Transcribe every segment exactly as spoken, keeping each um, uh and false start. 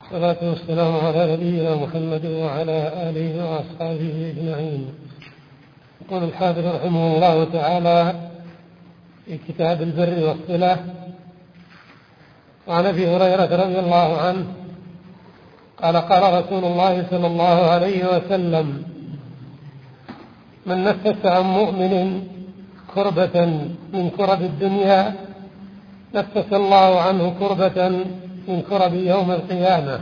والصلاة والسلام على نبينا محمد وعلى آله وأصحابه أجمعين. يقول الحافظ رحمه الله تعالى في كتاب البر والصلة: وعن أبي هريرة رضي الله عنه قال: قال رسول الله صلى الله عليه وسلم: من نفس عن مؤمن كربة من كرب الدنيا نفس الله عنه كربة من كرب يوم القيامة،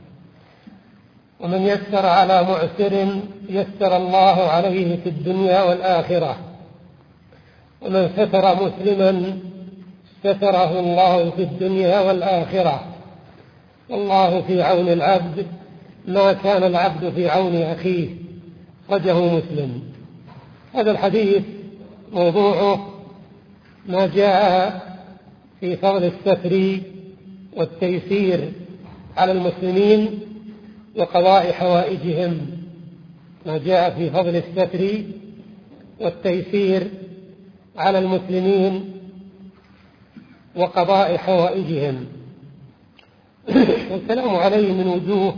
ومن يسر على معسر يسر الله عليه في الدنيا والآخرة، ومن ستر مسلما ستره الله في الدنيا والآخرة، والله في عون العبد ما كان العبد في عون أخيه. أخرجه مسلم. هذا الحديث موضوعه ما جاء في فضل الستر والتيسير على المسلمين وقضاء حوائجهم، ما جاء في فضل الستر والتيسير على المسلمين وقضاء حوائجهم. والكلام عليه من وجوه.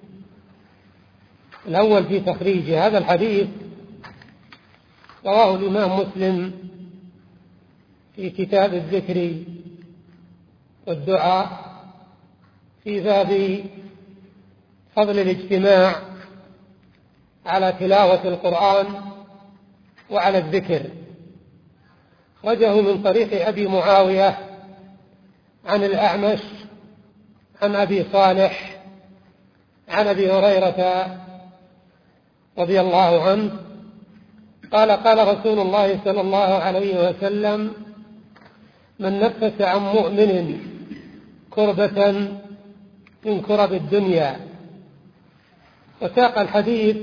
الأول في تخريج هذا الحديث رواه الإمام مسلم في كتاب الذكر والدعاء في باب فضل الاجتماع على تلاوة القرآن وعلى الذكر. أخرجه من طريق أبي معاوية عن الأعمش عن أبي صالح عن أبي هريرة رضي الله عنه قال: قال رسول الله صلى الله عليه وسلم: من نفس عن مؤمن كربة من كرب الدنيا. وساق الحديث،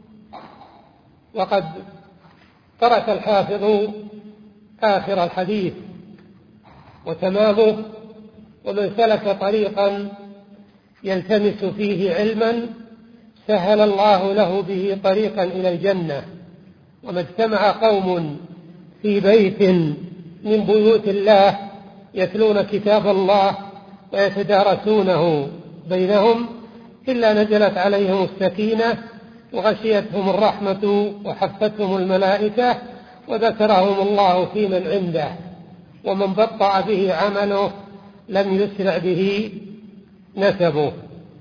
وقد ترك الحافظ آخر الحديث وتمامه: ومن سلك طريقا يلتمس فيه علما سهل الله له به طريقا إلى الجنة. وما اجتمع قوم في بيت من بيوت الله يتلون كتاب الله ويتدارسونه بينهم إلا نزلت عليهم السكينة وغشيتهم الرحمة وحفتهم الملائكة وذكرهم الله في من عنده. ومن بطأ به عمله لم يسرع به نسبه.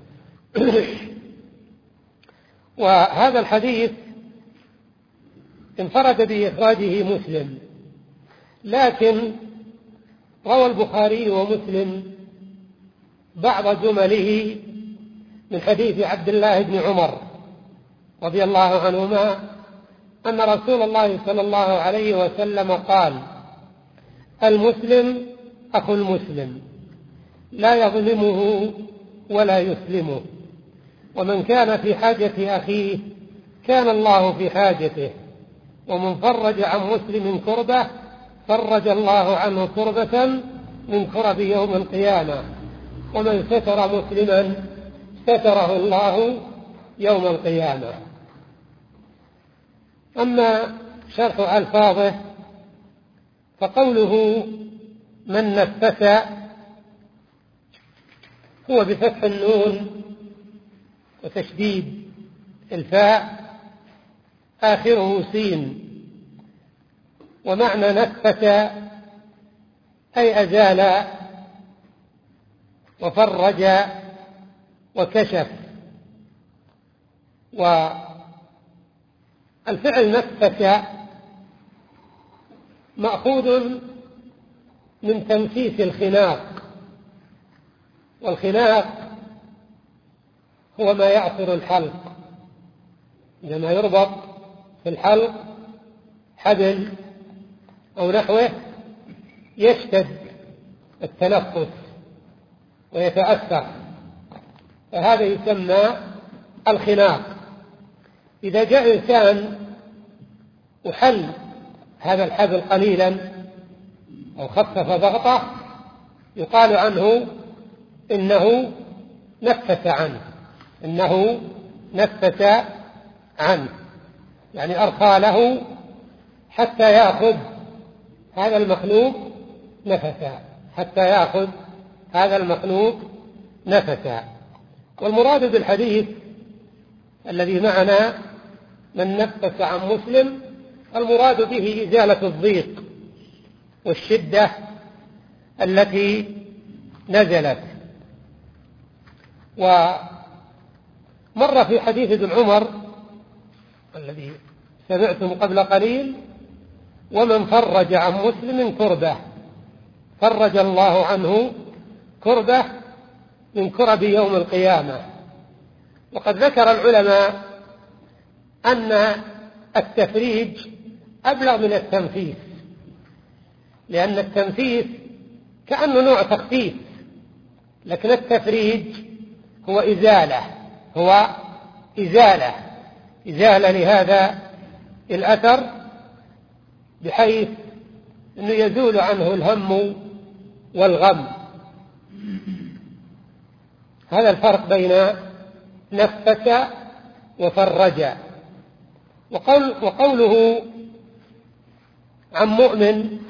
وهذا الحديث انفرد بإخراجه مسلم، لكن روى البخاري ومسلم بعض جمله من حديث عبد الله بن عمر رضي الله عنهما أن رسول الله صلى الله عليه وسلم قال: المسلم أخو المسلم لا يظلمه ولا يسلمه، ومن كان في حاجة أخيه كان الله في حاجته، ومن فرج عن مسلم كربة فرج الله عنه كربة من كرب يوم القيامة، ومن ستر مسلما ستره الله يوم القيامة. أما شرح ألفاظه فقوله من نفس هو بفتح النون وتشديد الفاء آخره سين، ومعنى نفس أي أزال وفرج وكشف. والفعل نفس مأخوذ من تنفيس الخناق، والخناق هو ما يعصر الحلق، لما يربط في الحلق حبل أو نحوه يشتد التنفس ويتأثر، فهذا يسمى الخناق. إذا جاء إنسان وحل هذا الحبل قليلا أو خفف ضغطه يقال عنه إنه نفس عنه، إنه نفس عنه، يعني أرخى له حتى يأخذ هذا المخلوق نفسا، حتى يأخذ هذا المخلوق نفسا. والمراد بالحديث الذي معنا من نفس عن مسلم المراد به إزالة الضيق والشدة التي نزلت. ومر في حديث ابن عمر الذي سمعتم قبل قليل: ومن فرج عن مسلم كربة فرج الله عنه كربة من كرب يوم القيامة. وقد ذكر العلماء أن التفريج أبلغ من التنفيس، لأن التنفيس كأنه نوع تخفيف، لكن التفريج هو إزالة هو إزالة إزالة لهذا الأثر، بحيث أنه يزول عنه الهم والغم. هذا الفرق بين نفس وفرج. وقول وقوله عن مؤمن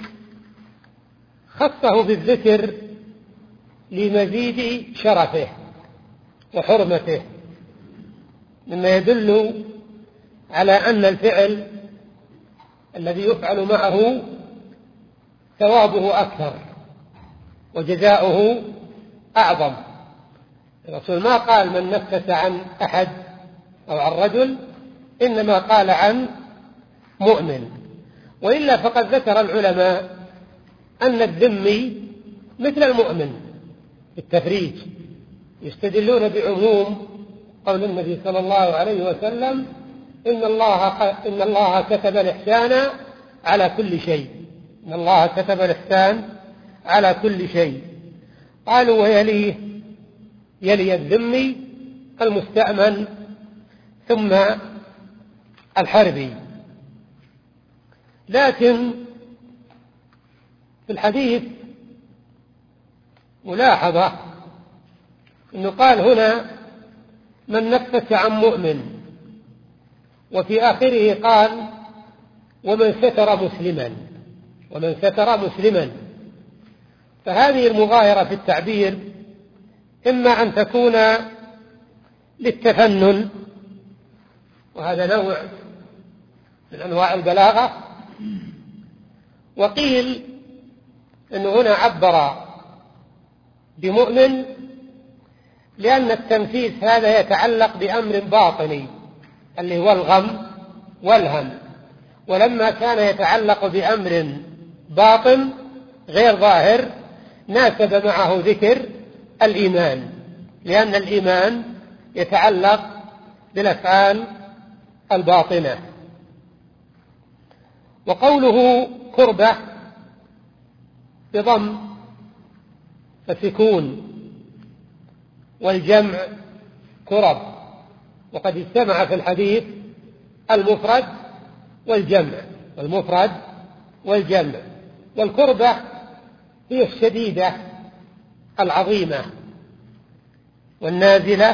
خصه بالذكر لمزيد شرفه وحرمته، مما يدل على أن الفعل الذي يفعل معه ثوابه أكثر وجزاؤه أعظم. الرسول ما قال من نفس عن أحد أو عن رجل، إنما قال عن مؤمن. وإلا فقد ذكر العلماء أن الذمي مثل المؤمن بالتفريج، يستدلون بعموم قول النبي صلى الله عليه وسلم: إن الله إن الله كتب الإحسان على كل شيء إن الله كتب الإحسان على كل شيء. قالوا: ويليه يلي الذمي المستأمن ثم الحربي. لكن في الحديث ملاحظة أنه قال هنا من نفس عن مؤمن، وفي آخره قال ومن ستر مسلما ومن ستر مسلما. فهذه المغايرة في التعبير إما أن تكون للتفنن، وهذا نوع من أنواع البلاغة، وقيل أنه هنا عبر بمؤمن لأن التنفيذ هذا يتعلق بأمر باطني اللي هو الغم والهم، ولما كان يتعلق بأمر باطن غير ظاهر ناسب معه ذكر الإيمان، لأن الإيمان يتعلق بالأفعال الباطنة. وقوله كربة بضم فسكون، والجمع كرب، وقد اجتمع في الحديث المفرد والجمع والمفرد والجمع. والكربة هي الشديدة العظيمة والنازلة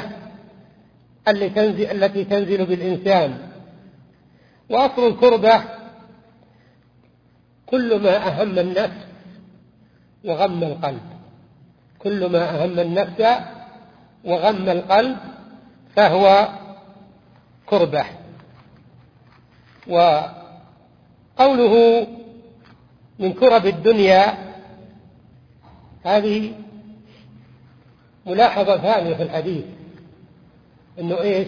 التي تنزل بالإنسان. وأصل الكربة كل ما أهم النفس وغم القلب كل ما أهم النفس وغم القلب فهو كربة. وقوله من كرب الدنيا هذه ملاحظة ثانية في الحديث، إنه إيش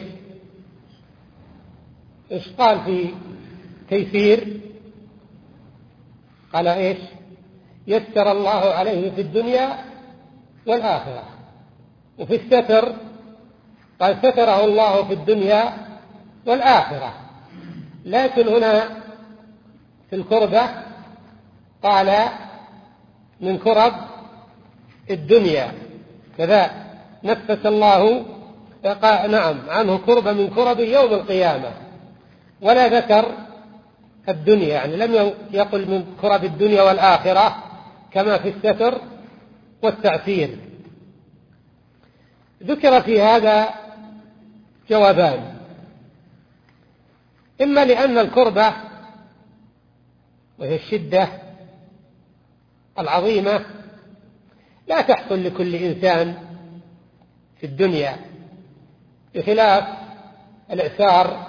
إيش قال في تيسير؟ قال إيش؟ يسر الله عليه في الدنيا والآخرة. وفي الستر قال ستره الله في الدنيا والآخرة. لكن هنا في الكربة قال من كرب الدنيا كذا، نفس الله نعم عنه كربة من كرب يوم القيامة، ولا ذكر الدنيا، يعني لم يقل من كرب الدنيا والآخرة كما في الستر والتعسير. ذكر في هذا جوابان: إما لأن الكربة وهي الشدة العظيمة لا تحصل لكل إنسان في الدنيا، بخلاف الإعسار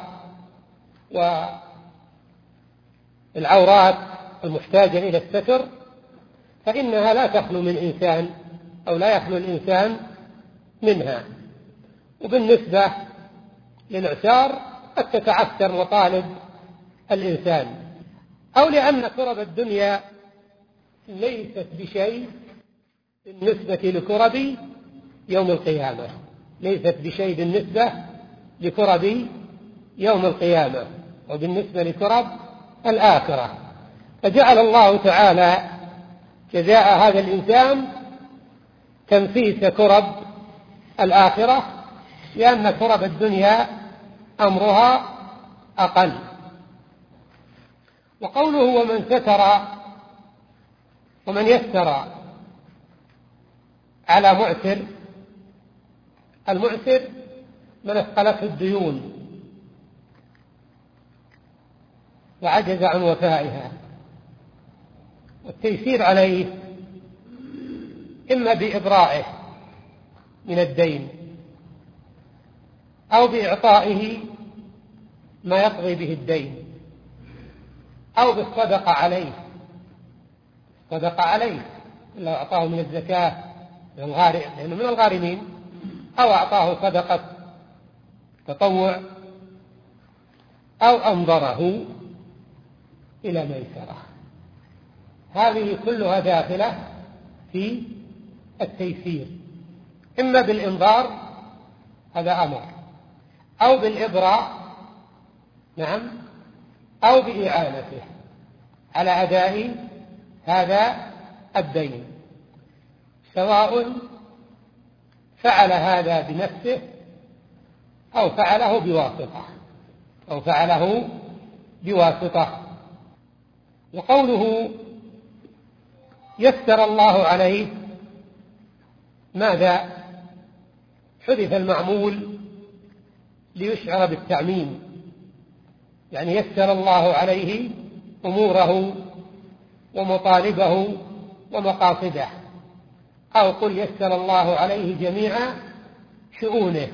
والعورات المحتاجة إلى الستر فإنها لا تخلو من إنسان أو لا يخلو الإنسان منها. وبالنسبة للإعسار قد تتعثر مطالب الإنسان، أو لأن كرب الدنيا ليست بشيء بالنسبة لكرب يوم القيامة، ليست بشيء بالنسبة لكرب يوم القيامة وبالنسبة لكرب الآخرة. فجعل الله تعالى جزاء هذا الإنسان تنفيس كرب الآخرة، لأن كرب الدنيا أمرها أقل. وقوله ومن ستر ومن يسر على معسر، المعسر من اثقلته الديون وعجز عن وفائها، والتيسير عليه إما بإبرائه من الدين أو بإعطائه ما يقضي به الدين أو بالصدقة عليه، صدقة عليه لو أعطاه من الزكاة لأنه من الغارمين، أو أعطاه صدقة تطوع أو أنظره إلى ميسرة. هذه كلها داخلة في التيسير، إما بالإنظار هذا أمر، أو بالإبراء نعم، أو بإعانته على أداء هذا الدين، سواء فعل هذا بنفسه أو فعله بواسطة أو فعله بواسطة. وقوله يسر الله عليه، ماذا؟ حذف المعمول ليشعر بالتعميم، يعني يسر الله عليه أموره ومطالبه ومقاصده، أو قل يسر الله عليه جميع شؤونه.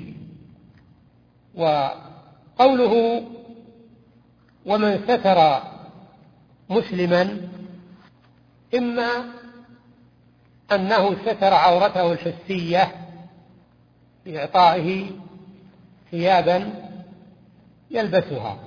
وقوله ومن ستر مسلما، إما أنه ستر عورته الحسية بإعطائه ثيابا يلبسها،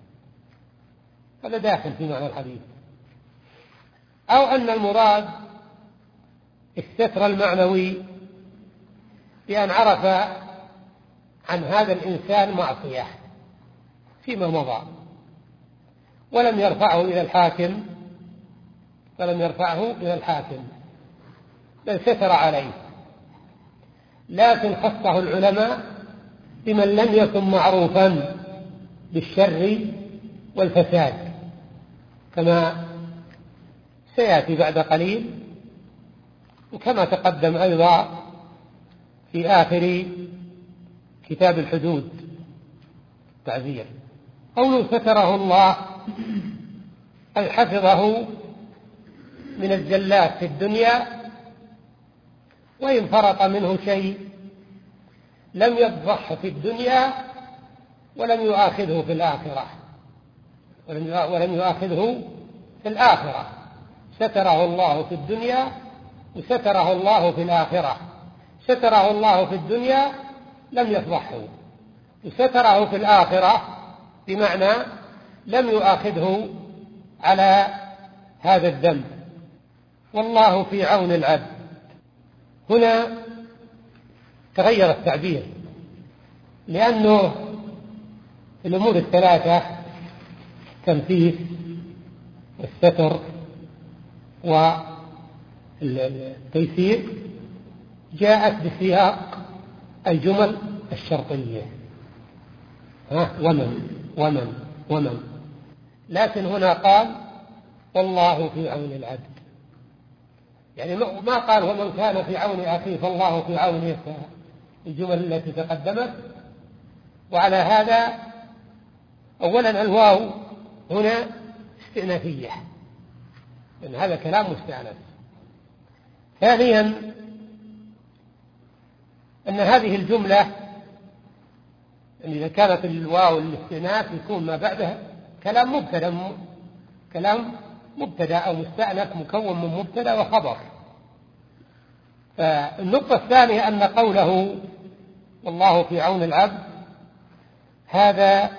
هذا داخل في معنى الحديث، أو أن المراد الستر المعنوي بأن عرف عن هذا الإنسان معصية فيما مضى ولم يرفعه إلى الحاكم ولم يرفعه إلى الحاكم بل ستر عليه، لكن خصه العلماء بمن لم يكن معروفا بالشر والفساد، كما سيأتي بعد قليل، وكما تقدم أيضا في آخر كتاب الحدود تعزير. قوله ستره الله أي حفظه من الزلات في الدنيا، وإن فرط منه شيء لم يفضحه في الدنيا ولم يؤاخذه في الآخرة ولم يؤاخذه في الآخرة ستره الله في الدنيا وستره الله في الآخرة. ستره الله في الدنيا لم يفضحه، وستره في الآخرة بمعنى لم يؤاخذه على هذا الذنب. والله في عون العبد، هنا تغير التعبير، لأنه الأمور الثلاثة التنفيذ والستر والتيسير جاءت بسياق الجمل الشرطية، ها ومن ومن ومن، لكن هنا قال والله في عون العبد، يعني ما قال ومن كان في عون أخيه فالله في عونه الجمل التي تقدمت. وعلى هذا أولا الواو هنا استئنافية، لأن هذا كلام مستأنف. ثانيا أن هذه الجملة يعني إذا كانت الواو الاستئناف يكون ما بعدها كلام مبتدأ كلام مبتدأ أو مستأنف مكون من مبتدأ وخبر. فالنقطة الثانية أن قوله والله في عون العبد هذا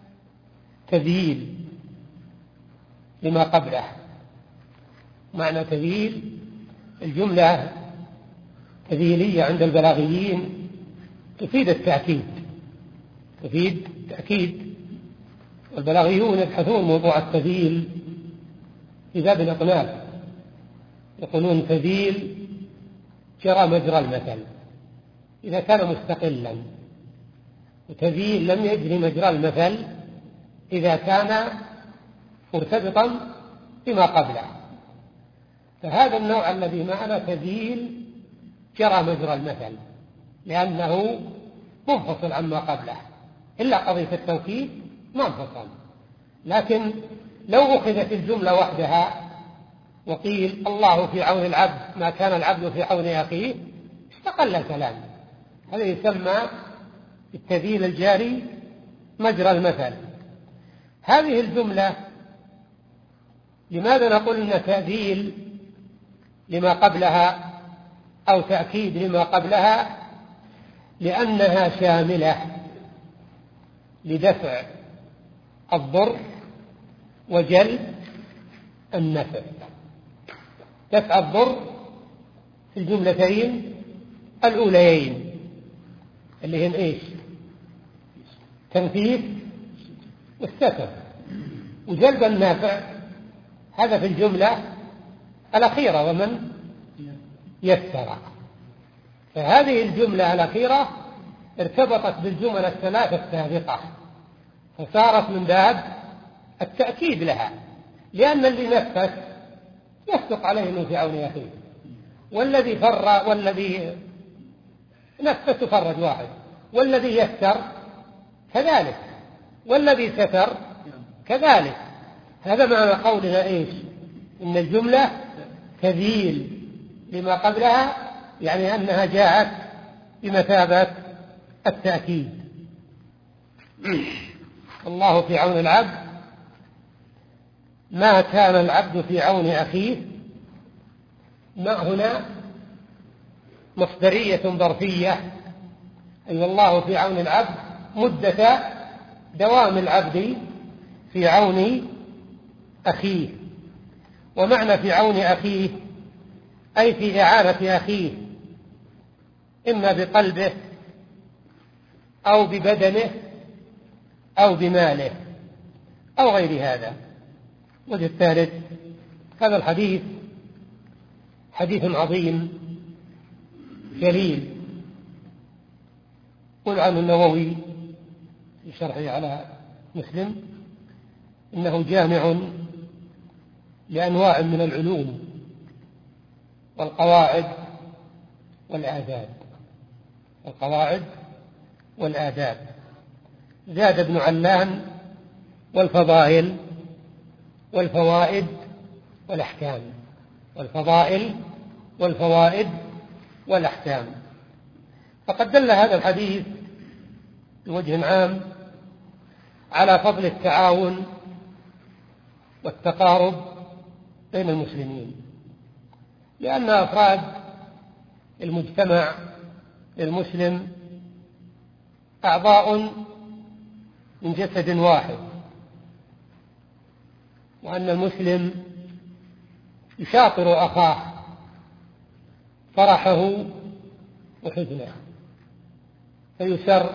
تذييل لما قبله. معنى تذييل الجملة تذييلية عند البلاغيين تفيد التأكيد تفيد التأكيد والبلاغيون يبحثون موضوع التذييل في باب الإطناب، يقولون تذييل جرى مجرى المثل إذا كان مستقلا، وتذييل لم يجري مجرى المثل إذا كان مرتبطا بما قبله. فهذا النوع الذي معنا تذييل جرى مجرى المثل لأنه منفصل عما قبله، إلا قضية التوكيد ما انفصل. لكن لو أخذت الجملة وحدها وقيل الله في عون العبد ما كان العبد في عون أخيه استقل الكلام. هذا يسمى التذييل الجاري مجرى المثل. هذه الجملة لماذا نقول إن تذييل لما قبلها أو تأكيد لما قبلها؟ لأنها شاملة لدفع الضر وجلب النفع. دفع الضر في الجملتين الأوليين اللي هن إيش؟ تنفيذ والستر. وجلب النافع هذا في الجملة الأخيرة ومن يسر. فهذه الجملة الأخيرة ارتبطت بالجمل الثلاثة السابقة فصارت من باب التأكيد لها، لأن اللي نفذ يصدق عليه انه في عون أخيه، والذي فر والذي نفذ تفرج واحد، والذي يسر كذلك، والذي ستر كذلك. هذا معنى قولنا إيش؟ إن الجملة تذييل لما قبلها، يعني أنها جاءت بمثابة التأكيد. الله في عون العبد ما كان العبد في عون أخيه. ما هنا مصدرية ظرفية، أي الله في عون العبد مدة دوام العبد في عون أخيه. ومعنى في عون أخيه أي في إعانة أخيه، إما بقلبه أو ببدنه أو بماله أو غير هذا. وجه الثالث هذا الحديث حديث عظيم جليل، قل عنه النووي في شرحه على مسلم إنه جامع لأنواع من العلوم والقواعد والآداب. القواعد والآداب. زاد ابن علان والفضائل والفوائد والأحكام. والفضائل والفوائد والأحكام. فقد دل هذا الحديث بوجه عام على فضل التعاون والتقارب بين المسلمين، لأن أفراد المجتمع المسلم أعضاء من جسد واحد، وأن المسلم يشاطر أخاه فرحه وحزنه، فيسر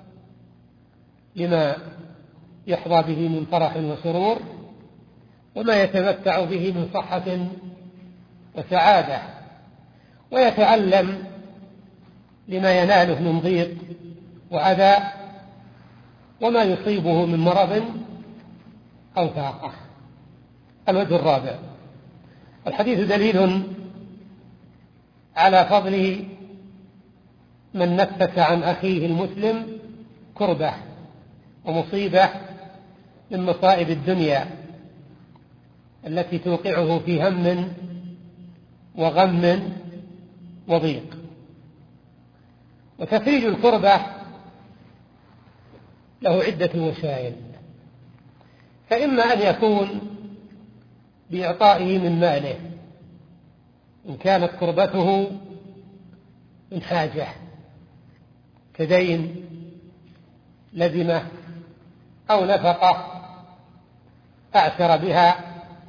لما يحظى به من فرح وسرور، وما يتمتع به من صحة وسعادة، ويتألم لما يناله من ضيق وأذى، وما يصيبه من مرض أو فاقة. الوجه الرابع الحديث دليل على فضل من نفس عن أخيه المسلم كربة ومصيبة من مصائب الدنيا التي توقعه في هم وغم وضيق. وتفريج الكربة له عدة وسائل، فإما أن يكون بإعطائه من ماله إن كانت قربته من حاجة كدين لزمه أو نفقة أعسر بها،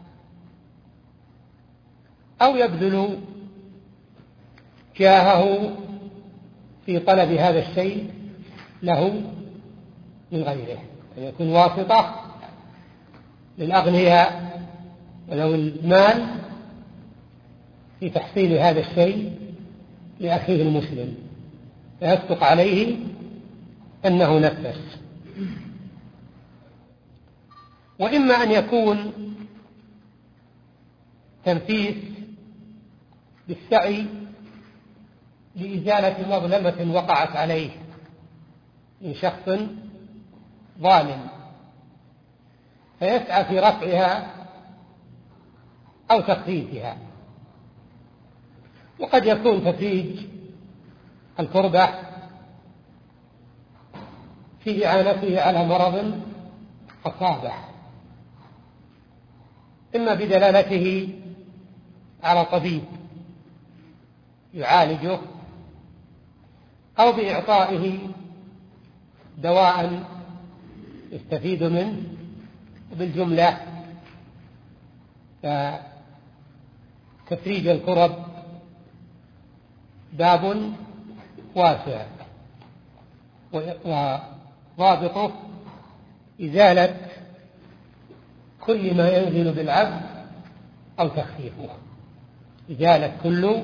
أو يبذل جاهه في طلب هذا الشيء له من غيره، أن يكون واسطة للأغنياء وذوي المال في تحصيل هذا الشيء لأخيه المسلم، فيصدق عليه أنه نفس. وإما أن يكون تنفيذ بالسعي لإزالة مظلمة وقعت عليه من شخص ظالم، فيسعى في رفعها أو تخفيفها. وقد يكون تفريج الكربة في إعانته على مرض أصابه، إما بدلالته على طبيب يعالجه أو بإعطائه دواء يستفيد منه. وبالجملة تفريج الكرب باب واسع، وضابطه إزالة كل ما ينزل بالعبد أو تخفيفه، إزالة كل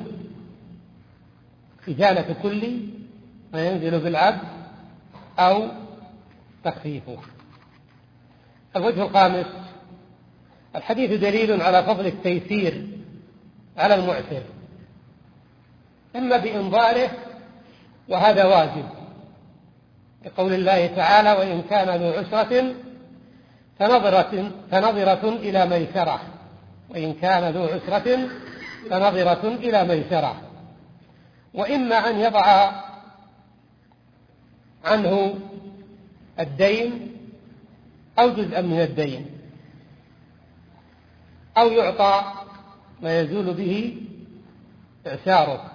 إزالة كل ما ينزل بالعبد أو تخفيفه. الوجه الخامس: الحديث دليل على فضل التيسير على المعسر، إما بإنظاره وهذا واجب لقول الله تعالى: وإن كان ذو عسرة فنظرة, فنظرة إلى ميسرة وإن كان ذو عسرة فنظرة إلى ميسرة. وإما أن يضع عنه الدين أو جزءا من الدين، أو يعطى ما يزول به إعساره،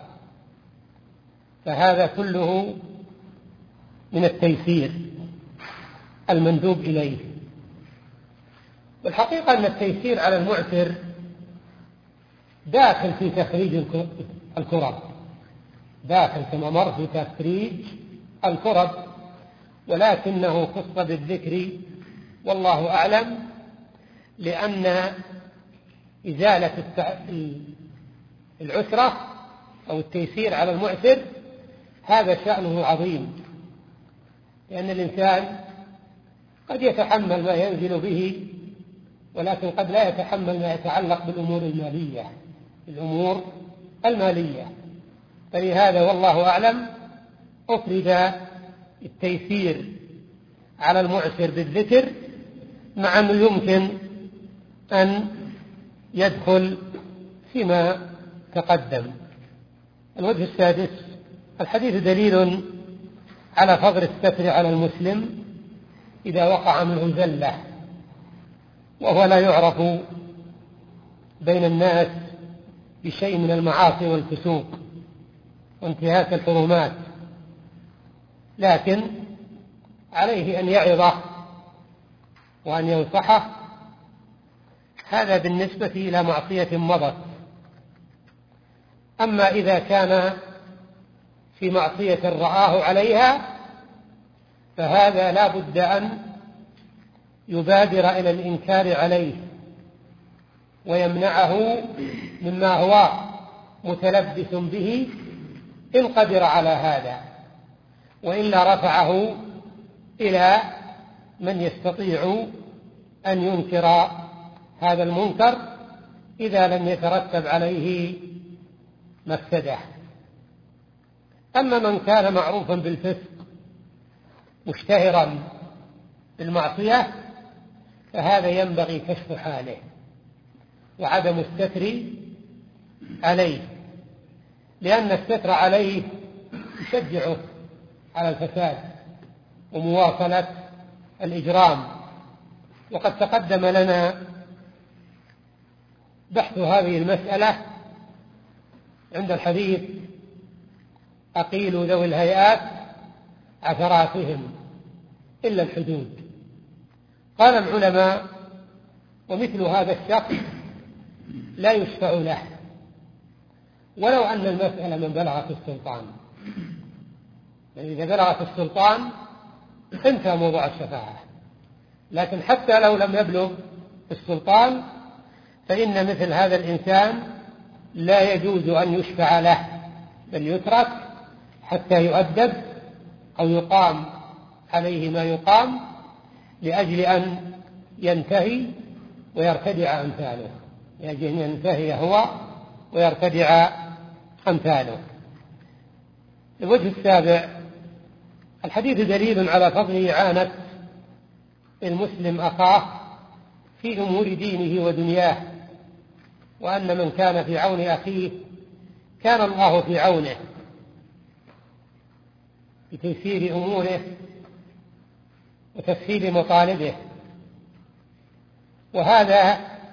فهذا كله من التيسير المندوب إليه. والحقيقة أن التيسير على المعسر داخل في تخريج الكرب، داخل كما مر في تخريج الكرب، ولكنه خص بالذكر والله أعلم، لأن إزالة العسرة أو التيسير على المعسر هذا شأنه عظيم، لأن الإنسان قد يتحمل ما ينزل به، ولكن قد لا يتحمل ما يتعلق بالأمور المالية الأمور المالية فلهذا والله أعلم أفرد التيسير على المعسر بالذكر، مع أنه يمكن أن يدخل فيما تقدم. الوجه السادس: الحديث دليل على فضل الستر على المسلم إذا وقع منه زلة، وهو لا يعرف بين الناس بشيء من المعاصي والفسوق وانتهاك الحرمات، لكن عليه أن يعظه وأن ينصحه، هذا بالنسبة إلى معصية مضت. أما إذا كان في معصية رآه عليها فهذا لا بد أن يبادر إلى الإنكار عليه ويمنعه مما هو متلبس به إن قدر على هذا، وإلا رفعه إلى من يستطيع أن ينكر هذا المنكر إذا لم يترتب عليه مفسدة. أما من كان معروفا بالفسق مشتهرا بالمعصية فهذا ينبغي كشف حاله وعدم الستر عليه، لأن الستر عليه يشجعه على الفساد ومواصلة الإجرام. وقد تقدم لنا بحث هذه المسألة عند الحديث أقيلوا ذوي الهيئات عثراتهم إلا الحدود. قال العلماء: ومثل هذا الشخص لا يشفع له ولو أن المسألة من بلغت السلطان، يعني إذا بلغت السلطان انتهى موضوع الشفاعة. لكن حتى لو لم يبلغ السلطان فإن مثل هذا الإنسان لا يجوز أن يشفع له، بل يترك حتى يؤدب أو يقام عليه ما يقام، لأجل أن ينتهي ويرتدع أمثاله، لأجل أن ينتهي هو ويرتدع أمثاله. الوجه السابع: الحديث دليل على فضل إعانة المسلم أخاه في أمور دينه ودنياه، وأن من كان في عون أخيه كان الله في عونه بتيسير أموره وتسهيل مطالبه. وهذا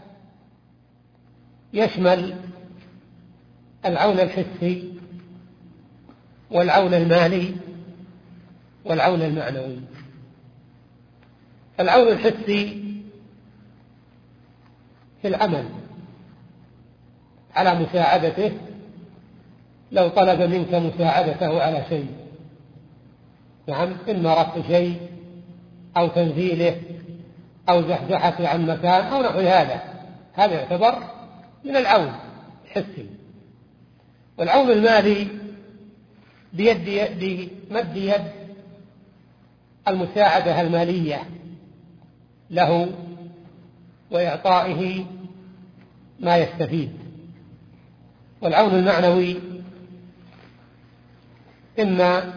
يشمل العون الحسي والعون المالي والعون المعنوي. العون الحسي في العمل على مساعدته، لو طلب منك مساعدته على شيء، نعم، إما رفع شيء أو تنزيله أو زحزحة عن مكان أو نحو هذا، هذا يعتبر من العون الحسي. والعون المالي بيد بمد يد المساعدة المالية له وإعطائه ما يستفيد. والعون المعنوي إما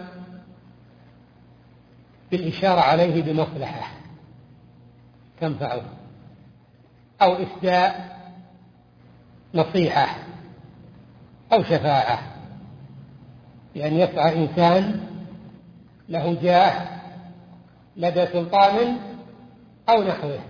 بالإشارة عليه بمصلحة تنفعه، أو إسداء نصيحة أو شفاعة، بأن يسعى إنسان له جاه لدى سلطان أو نحوه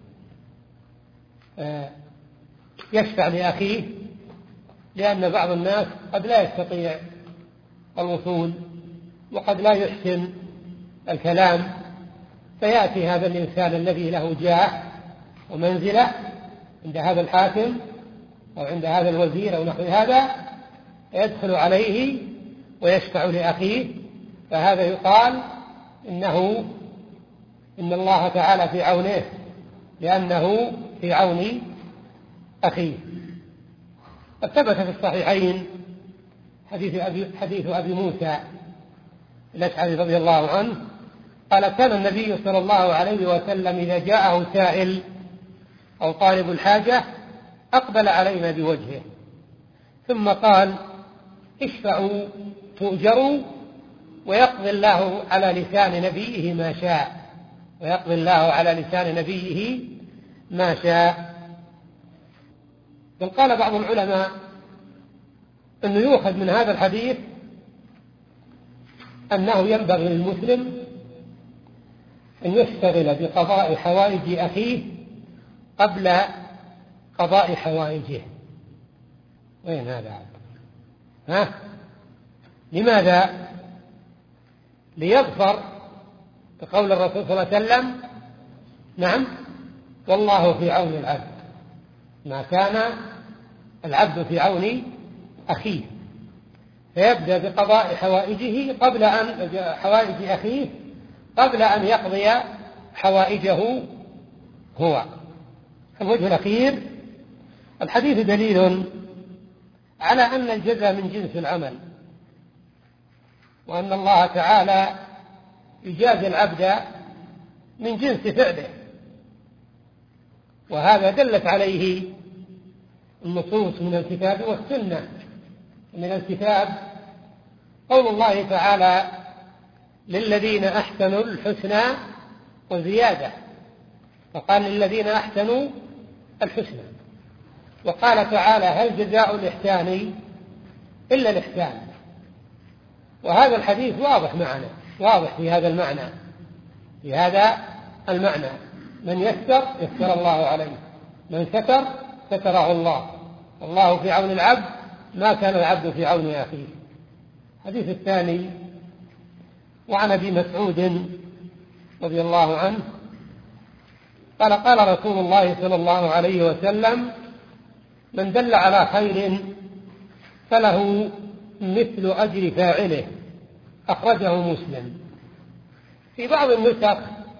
يشفع لأخيه، لأن بعض الناس قد لا يستطيع الوصول وقد لا يحسن الكلام، فيأتي هذا الإنسان الذي له جاه ومنزلة عند هذا الحاكم أو عند هذا الوزير أو نحو هذا، يدخل عليه ويشفع لأخيه، فهذا يقال إنه إن الله تعالى في عونه لأنه في عون أخيه. قد ثبت في الصحيحين حديث أبي, حديث أبي موسى الأشعري رضي الله عنه قال: كان النبي صلى الله عليه وسلم إذا جاءه سائل أو طالب الحاجة أقبل علينا بوجهه ثم قال: اشفعوا تؤجروا، ويقضي الله على لسان نبيه ما شاء، ويقضي الله على لسان نبيه ما شاء. بل قال بعض العلماء أنه يؤخذ من هذا الحديث أنه ينبغي للمسلم أن يشتغل بقضاء حوائج أخيه قبل قضاء حوائجه. وين هذا؟ ها؟ لماذا؟ ليظفر بقول الرسول صلى الله عليه وسلم: نعم، والله في عون العبد ما كان العبد في عون أخيه. فيبدأ بقضاء حوائجه قبل أن حوائج أخيه قبل أن يقضي حوائجه هو. الوجه الأخير: الحديث دليل على أن الجزاء من جنس العمل، وأن الله تعالى يجازي العبد من جنس فعله، وهذا دلت عليه النصوص من الكتاب والسنة. من الكتاب قول الله تعالى: للذين أحسنوا الحسنى وزيادة، فقال للذين أحسنوا الحسنى. وقال تعالى: هل جزاء الإحسان إلا الإحسان. وهذا الحديث واضح معنا، واضح في هذا المعنى، في هذا المعنى: من يسر يسر الله عليه، من ستر ستره الله، الله في عون العبد ما كان العبد في عون أخيه. الحديث الثاني: وعن أبي مسعود رضي الله عنه قال: قال رسول الله صلى الله عليه وسلم: من دل على خير فله مثل أجر فاعله. أخرجه مسلم. في بعض النسخ: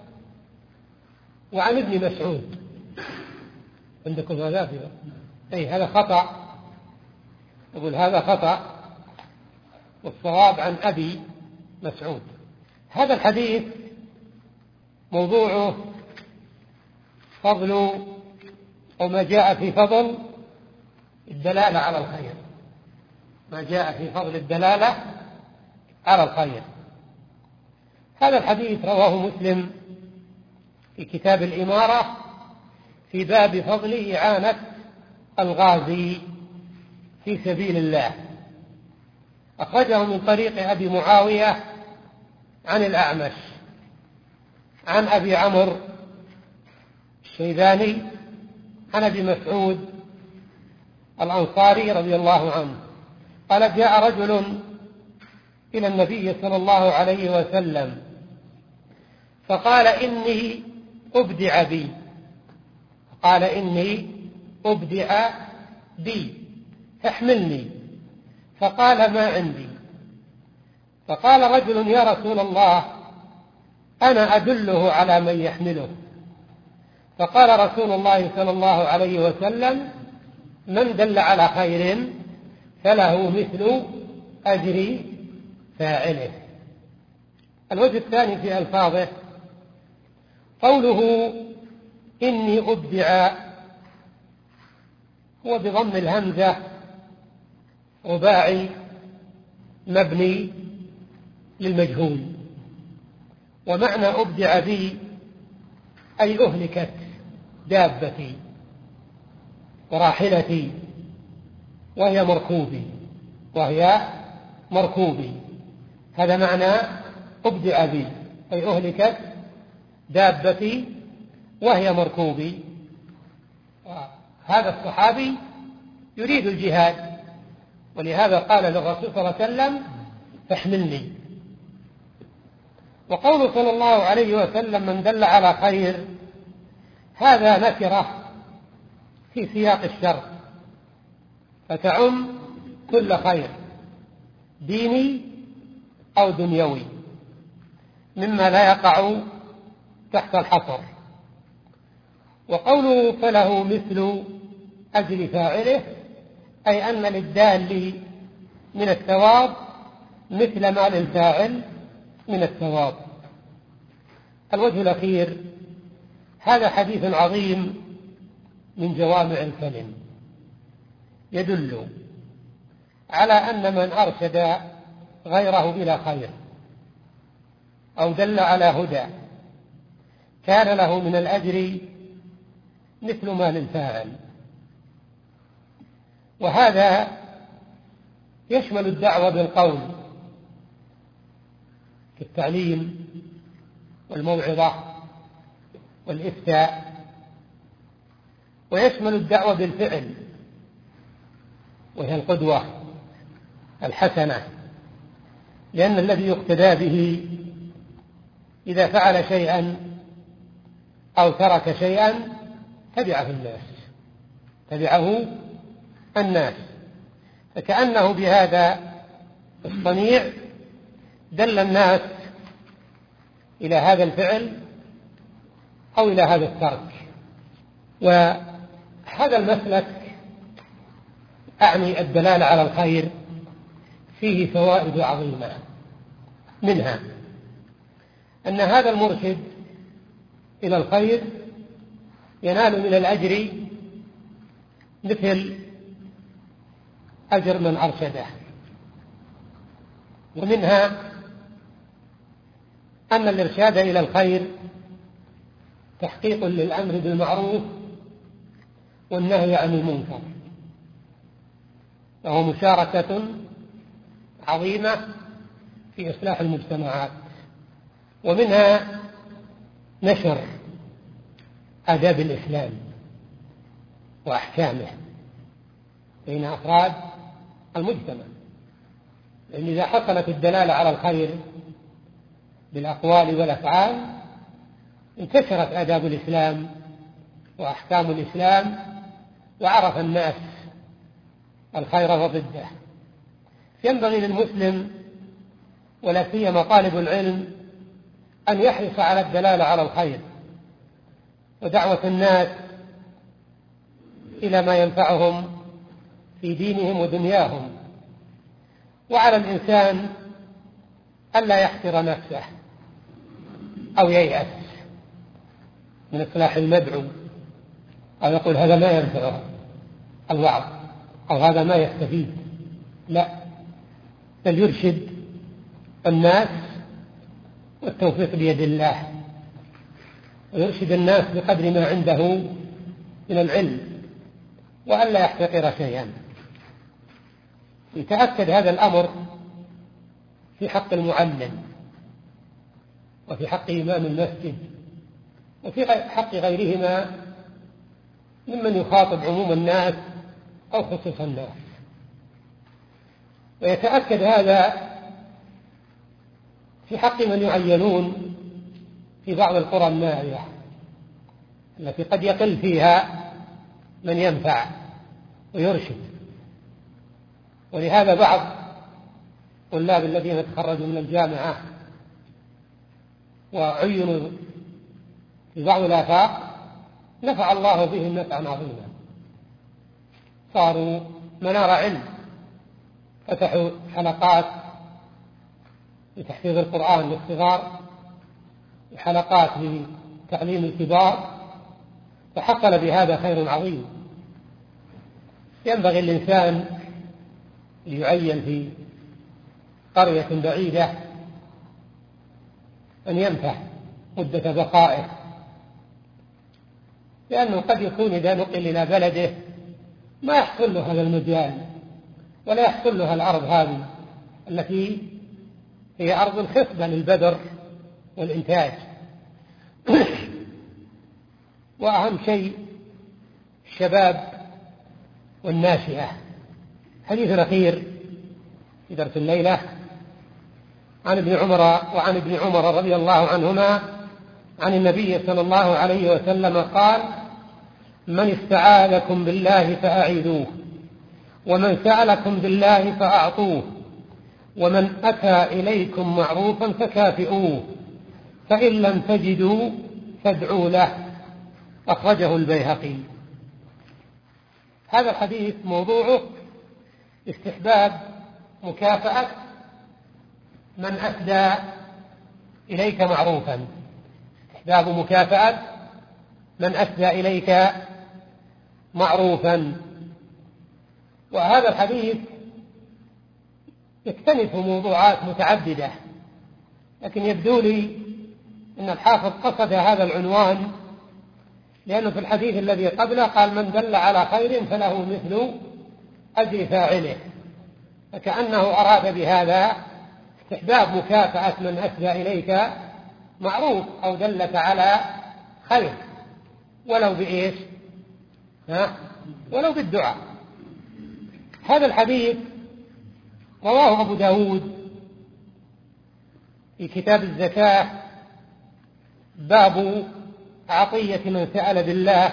وعن ابن مسعود. عندكم هذا؟ أي هذا خطأ، أقول هذا خطأ، والصواب عن أبي مسعود. هذا الحديث موضوعه فضل أو ما جاء في فضل الدلالة على الخير، ما جاء في فضل الدلالة على الخير. هذا الحديث رواه مسلم في كتاب الإمارة في باب فضل إعانة الغازي في سبيل الله. أخرجه من طريق أبي معاوية عن الأعمش عن أبي عمرو الشيباني عن أبي مسعود الأنصاري رضي الله عنه قال: جاء رجل إلى النبي صلى الله عليه وسلم فقال: إني أبدع بي قال إني أبدع بي فاحملني. فقال: ما عندي. فقال رجل: يا رسول الله، أنا أدله على من يحمله. فقال رسول الله صلى الله عليه وسلم: من دل على خير فله مثل أجر فاعله. الوجه الثاني في ألفاظه: قوله إني أبدع هو بضم الهمزة رباعي مبني للمجهول، ومعنى أبدع بي أي أهلكت دابتي وراحلتي وهي مركوبي وهي مركوبي هذا معنى أبدع بي، أي أهلكت دابتي وهي مركوبي. هذا الصحابي يريد الجهاد، ولهذا قال للرسول صلى الله عليه وسلم: فاحملني. وقوله صلى الله عليه وسلم: من دل على خير، هذا نكرة في سياق الشر فتعم كل خير ديني أو دنيوي مما لا يقع تحت الحصر. وقوله فله مثل أجر فاعله أي أن للدال من الثواب مثل ما للفاعل من الثواب. الوجه الأخير: هذا حديث عظيم من جوامع الكلم يدل على أن من أرشد غيره إلى خير أو دل على هدى كان له من الأجر مثل ما للفاعل. وهذا يشمل الدعوة بالقول كالتعليم والموعظة والإفتاء، ويشمل الدعوة بالفعل وهي القدوة الحسنة، لأن الذي يقتدى به إذا فعل شيئا أو ترك شيئا تبعه الناس تبعه الناس فكأنه بهذا الصنيع دل الناس إلى هذا الفعل أو إلى هذا الترك. وهذا المسلك أعني الدلالة على الخير فيه فوائد عظيمة، منها أن هذا المرشد إلى الخير ينال من الأجر مثل أجر من أرشده. ومنها أن الإرشاد إلى الخير تحقيق للأمر بالمعروف والنهي عن المنكر، وهو مشاركة عظيمة في إصلاح المجتمعات. ومنها نشر آداب الإسلام وأحكامه بين أفراد المجتمع، لأن إذا حصلت الدلالة على الخير بالأقوال والأفعال انتشرت آداب الإسلام وأحكام الإسلام وعرف الناس الخير وضده. ينبغي للمسلم ولا سيما طالب العلم أن يحرص على الدلالة على الخير ودعوة الناس إلى ما ينفعهم في دينهم ودنياهم، وعلى الإنسان ألا يحقر نفسه أو ييأس من إصلاح المدعو أو يقول هذا ما ينفعه الوعظ أو هذا ما يستفيد، لا، بل يرشد الناس والتوفيق بيد الله، ويرشد الناس بقدر ما عنده من العلم وألا يحتقر شيئا. يتأكد هذا الأمر في حق المعلم وفي حق إمام المسجد وفي حق غيرهما ممن يخاطب عموم الناس أو خصوص الناس. ويتأكد هذا في حق من يعينون في بعض القرى النائية التي قد يقل فيها من ينفع ويرشد. ولهذا بعض الطلاب الذين تخرجوا من الجامعة وعينوا في بعض الآفاق نفع الله بهم نفعا عظيما، صاروا منار علم، فتحوا حلقات لتحفيظ القرآن للصغار وحلقات لتعليم الكبار، فحصل بهذا خير عظيم. ينبغي الإنسان ليعين في قرية بعيدة أن ينفع مدة بقائه، لأنه قد يكون إذا نقل إلى بلده ما يحصل له هذا المجال ولا يحصل له الأرض هذه التي هي أرض الخصبة للبذر والإنتاج. وأهم شيء الشباب والناشئة. حديث أخير في درس الليلة عن ابن عمر وعن ابن عمر رضي الله عنهما عن النبي صلى الله عليه وسلم قال: من استعاذكم بالله فأعيذوه، ومن سألكم بالله فأعطوه، ومن أتى إليكم معروفا فكافئوه، فإن لم تجدوا فادعوا له. أخرجه البيهقي. هذا الحديث موضوعه استحباب مكافأة من أسدى إليك معروفا، استحباب مكافأة من أسدى إليك معروفا. وهذا الحديث يكتنف موضوعات متعددة، لكن يبدو لي أن الحافظ قصد هذا العنوان لأنه في الحديث الذي قبله قال: من دل على خير فله مثل أجر فاعله، فكأنه أراد بهذا استحباب مكافأة من أسدى إليك معروف أو دلك على خير، ولو بإيش؟ ها؟ ولو بالدعاء. هذا الحديث رواه أبو داود في كتاب الزكاة باب عطية من سأل بالله،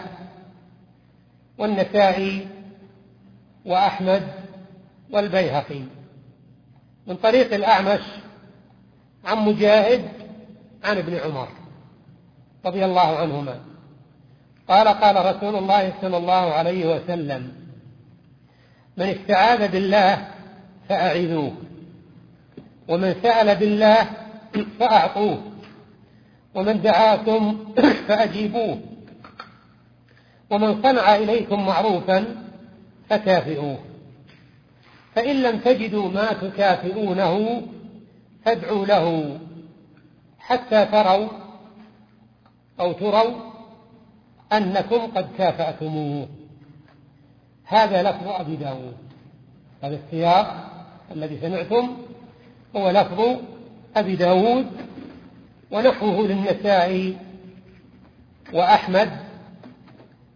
والنسائي وأحمد والبيهقي من طريق الأعمش عن مجاهد عن ابن عمر رضي الله عنهما قال: قال رسول الله صلى الله عليه وسلم: من استعاذ بالله فأعيذوه، ومن سأل بالله فأعطوه، ومن دعاكم فأجيبوه، ومن صنع إليكم معروفا فكافئوه، فإن لم تجدوا ما تكافئونه فادعوا له حتى تروا أو تروا أنكم قد كافأتموه. هذا لفظ أبي داود. هذا السياق الذي سمعتم هو لفظ أبي داود، ونحوه للنسائي وأحمد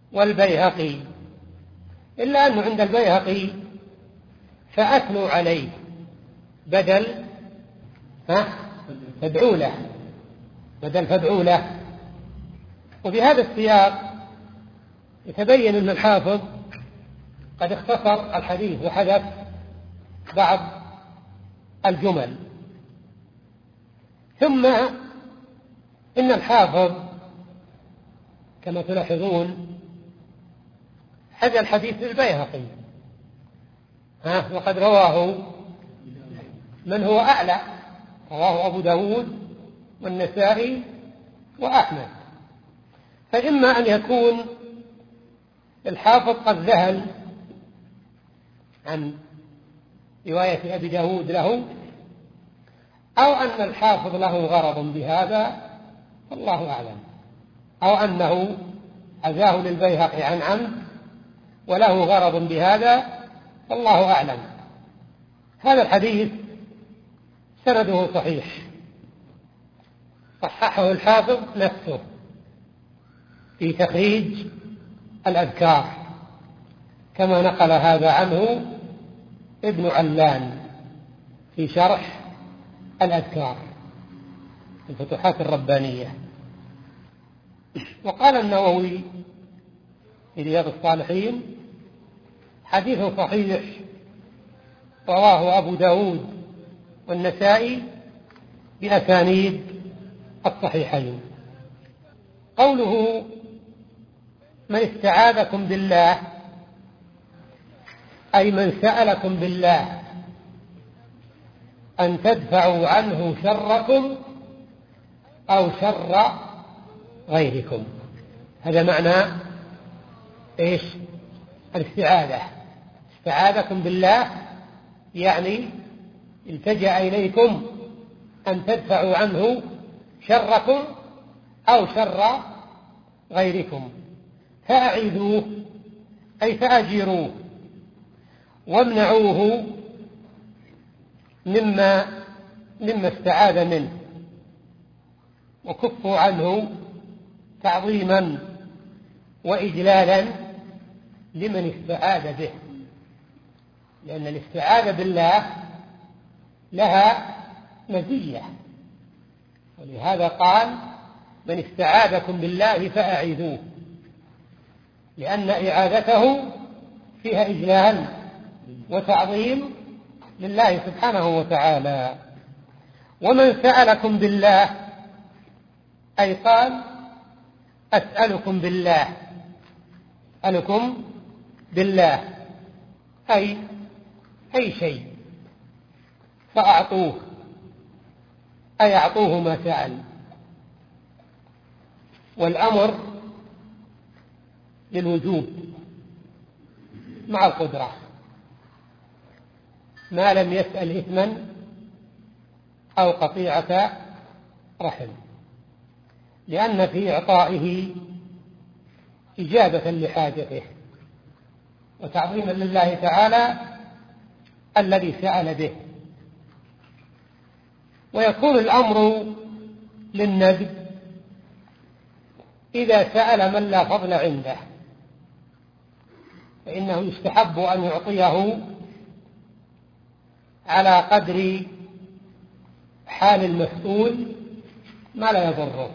والبيهقي، إلا أنه عند البيهقي فأثنوا عليه بدل ها فادعوا له، بدل فادعوا له. وفي هذا السياق يتبين أن الحافظ قد اختصر الحديث وحذف بعض الجمل. ثم إن الحافظ كما تلاحظون هذا الحديث للبيهقي، ها وقد رواه من هو أعلى، رواه أبو داود والنسائي وأحمد. فإما أن يكون الحافظ قد ذهل عن رواية أبي داود له، أو أن الحافظ له غرض بهذا والله أعلم، أو أنه عزاه للبيهقي عن عمد وله غرض بهذا والله أعلم. هذا الحديث سنده صحيح، صححه الحافظ نفسه في تخريج الأذكار كما نقل هذا عنه ابن علان في شرح الأذكار الفتوحات الربانية. وقال النووي في رياض الصالحين حديث صحيح رواه أبو داود والنسائي بأسانيد الصحيحين. قوله من استعاذكم بالله أي من سألكم بالله أن تدفعوا عنه شركم أو شر غيركم، هذا معنى إيش الاستعاذة. استعاذكم بالله يعني التجأ إليكم أن تدفعوا عنه شركم أو شر غيركم، فأعيذوه أي فأجيروه وامنعوه مما مما استعاذ منه، وكفوا عنه تعظيما وإجلالا لمن استعاذ به، لأن الاستعاذة بالله لها مزية، ولهذا قال من استعاذكم بالله فأعيذوه، لأن إعادته فيها إجلال وتعظيم لله سبحانه وتعالى. ومن سألكم بالله أي قال أسألكم بالله، أسألكم بالله أي أي شيء فأعطوه أي أعطوه ما سأل. والأمر للوجوب مع القدرة ما لم يسأل إثما أو قطيعة رحم، لأن في إعطائه إجابة لحاجته وتعظيما لله تعالى الذي سأل به. ويكون الأمر للندب إذا سأل من لا فضل عنده، فإنه يستحب أن يعطيه على قدر حال المسؤول ما لا يضره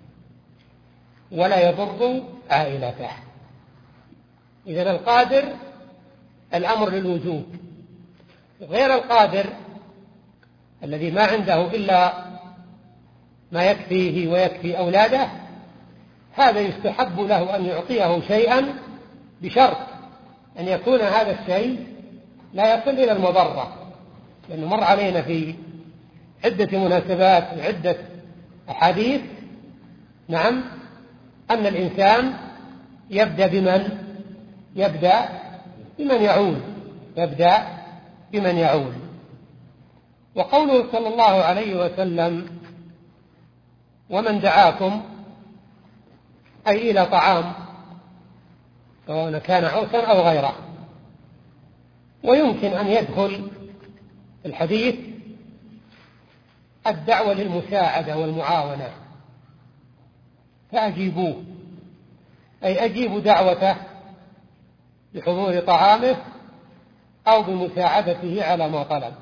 ولا يضر عائلته. إذن القادر الأمر للوجوب، غير القادر الذي ما عنده إلا ما يكفيه ويكفي أولاده، هذا يستحب له أن يعطيه شيئا بشرط أن يكون هذا الشيء لا يصل إلى المضرة، لأنه مر علينا في عدة مناسبات وعدة أحاديث نعم أن الإنسان يبدأ بمن يبدأ بمن يعول يبدأ بمن يعول. وقوله صلى الله عليه وسلم ومن دعاكم أي إلى طعام سواء كان عرسا أو غيره. ويمكن أن يدخل الحديث الدعوة للمساعدة والمعاونة، فأجيبوه أي أجيب دعوته بحضور طعامه أو بمساعدته على ما طلب.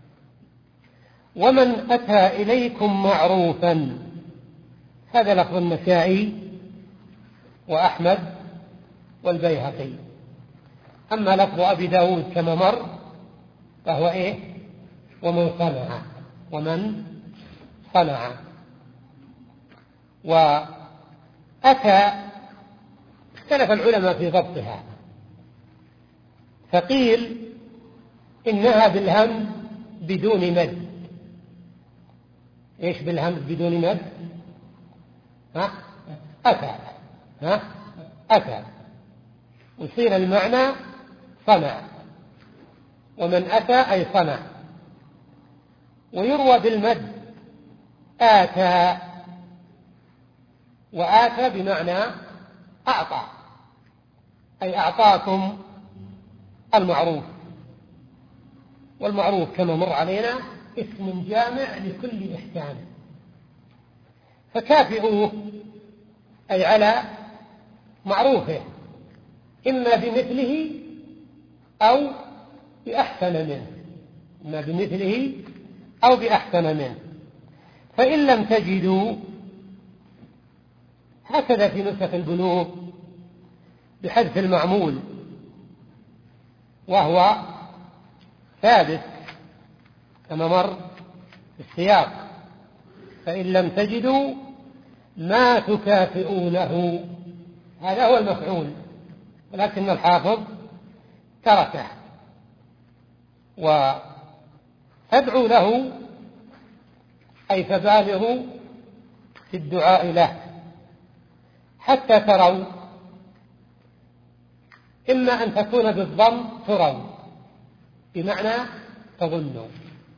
ومن أتى إليكم معروفا، هذا لفظ النسائي وأحمد والبيهقي. أما لفظ أبي داود كما مر فهو إيه؟ ومن صنع، ومن صنع. وأتى اختلف العلماء في ضبطها، فقيل إنها بالهمز بدون مد. إيش بالهمز بدون مد؟ ها؟ أتى، ها؟ أتى، ويصير المعنى صنع، ومن أتى أي صنع. ويروى بالمد آتى، وآتى بمعنى أعطى، أي أعطاكم المعروف. والمعروف كما مر علينا اسم جامع لكل إحسان، فكافئوه أي على معروفه، إما بمثله أو بأحسن منه، إما بمثله أو بأحسن منه. فإن لم تجدوا، هكذا في نسخ البلوغ بحذف المعمول، وهو ثابت كما مر في السياق. فإن لم تجدوا ما تكافئونه، هذا هو المفعول، ولكن الحافظ تركه. وفادعوا له أي فبالغوا في الدعاء له حتى تروا، إما أن تكون بالضم تروا بمعنى تظنوا،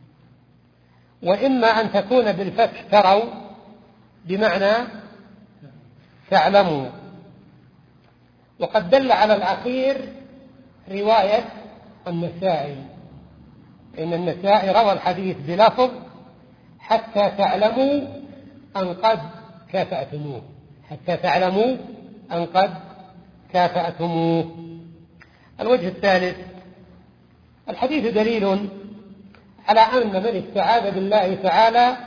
وإما أن تكون بالفتح تروا بمعنى تعلموا. وقد دل على الأخير رواية النسائي، إن النسائي روى الحديث بلفظ حتى تعلموا أن قد كافأتموه، حتى تعلموا أن قد كافأتموه. الوجه الثالث، الحديث دليل على أن من استعاذ بالله تعالى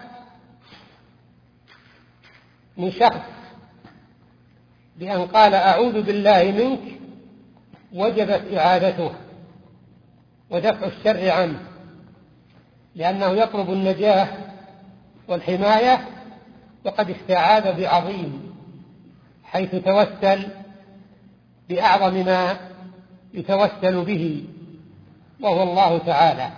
من شخص بأن قال أعوذ بالله منك وجبت إعادته ودفع الشر عنه، لأنه يطلب النجاة والحماية، وقد استعاذ بعظيم، حيث توسل بأعظم ما يتوسل به وهو الله تعالى.